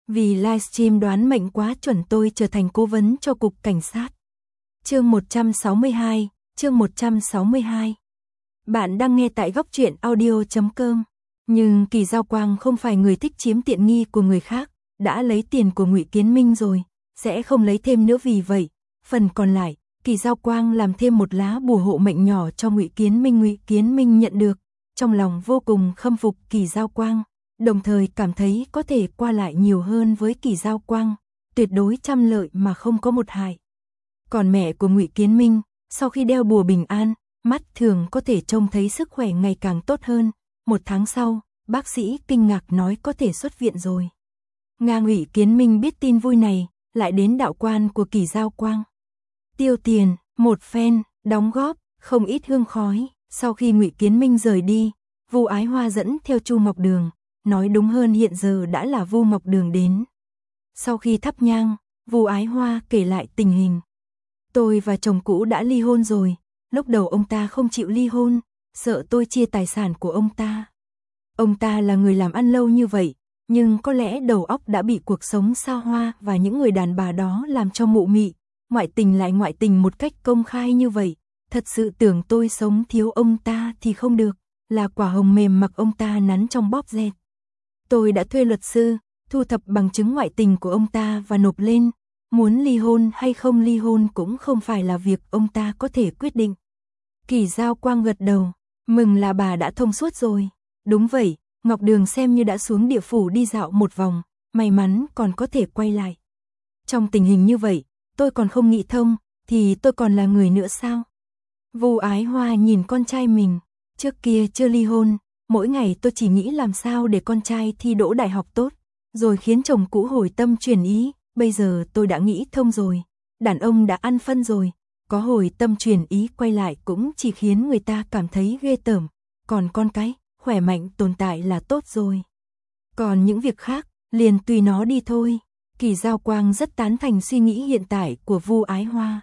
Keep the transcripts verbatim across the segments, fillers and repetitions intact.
Vì livestream đoán mệnh quá chuẩn tôi trở thành cố vấn cho cục cảnh sát. Chương một trăm sáu mươi hai, chương một trăm sáu mươi hai. Bạn đang nghe tại góc truyện audio chấm com. Nhưng Kỳ Giao Quang không phải người thích chiếm tiện nghi của người khác, đã lấy tiền của Ngụy Kiến Minh rồi, sẽ không lấy thêm nữa, vì vậy, phần còn lại, Kỳ Giao Quang làm thêm một lá bùa hộ mệnh nhỏ cho Ngụy Kiến Minh. Ngụy Kiến Minh nhận được, trong lòng vô cùng khâm phục Kỳ Giao Quang, đồng thời cảm thấy có thể qua lại nhiều hơn với Kỳ Giao Quang, tuyệt đối trăm lợi mà không có một hại. Còn mẹ của Ngụy Kiến Minh, sau khi đeo bùa bình an, mắt thường có thể trông thấy sức khỏe ngày càng tốt hơn. Một tháng sau, bác sĩ kinh ngạc nói có thể xuất viện rồi. Nga Ngụy Kiến Minh biết tin vui này, lại đến đạo quan của Kỳ Giao Quang. Tiêu tiền, một phen, đóng góp, không ít hương khói. Sau khi Ngụy Kiến Minh rời đi, Vu Ái Hoa dẫn theo Chu Ngọc Đường, nói đúng hơn hiện giờ đã là Vu Ngọc Đường đến. Sau khi thắp nhang, Vu Ái Hoa kể lại tình hình. Tôi và chồng cũ đã ly hôn rồi, lúc đầu ông ta không chịu ly hôn, sợ tôi chia tài sản của ông ta. Ông ta là người làm ăn lâu như vậy, nhưng có lẽ đầu óc đã bị cuộc sống xa hoa và những người đàn bà đó làm cho mụ mị, ngoại tình lại ngoại tình một cách công khai như vậy. Thật sự tưởng tôi sống thiếu ông ta thì không được, là quả hồng mềm mặc ông ta nắn trong bóp dẹt. Tôi đã thuê luật sư, thu thập bằng chứng ngoại tình của ông ta và nộp lên. Muốn ly hôn hay không ly hôn cũng không phải là việc ông ta có thể quyết định. Kỳ Giao Quang gật đầu, mừng là bà đã thông suốt rồi. Đúng vậy, Ngọc Đường xem như đã xuống địa phủ đi dạo một vòng, may mắn còn có thể quay lại. Trong tình hình như vậy, tôi còn không nghĩ thông, thì tôi còn là người nữa sao? Vu Ái Hoa nhìn con trai mình, trước kia chưa ly hôn, mỗi ngày tôi chỉ nghĩ làm sao để con trai thi đỗ đại học tốt, rồi khiến chồng cũ hồi tâm chuyển ý. Bây giờ tôi đã nghĩ thông rồi, đàn ông đã ăn phân rồi, có hồi tâm chuyển ý quay lại cũng chỉ khiến người ta cảm thấy ghê tởm, còn con cái, khỏe mạnh tồn tại là tốt rồi. Còn những việc khác, liền tùy nó đi thôi. Kỳ Giao Quang rất tán thành suy nghĩ hiện tại của Vu Ái Hoa.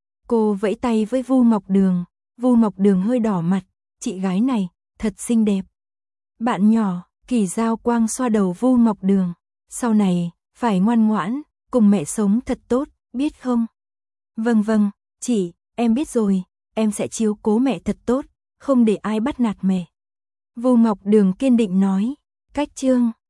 Cô vẫy tay với Vu Ngọc Đường, Vu Ngọc Đường hơi đỏ mặt, chị gái này, thật xinh đẹp. Bạn nhỏ, Kỳ Giao Quang xoa đầu Vu Ngọc Đường, sau này, phải ngoan ngoãn, cùng mẹ sống thật tốt, biết không? Vâng vâng, chị, em biết rồi, em sẽ chiếu cố mẹ thật tốt, không để ai bắt nạt mẹ. Vu Ngọc Đường kiên định nói, cách chương.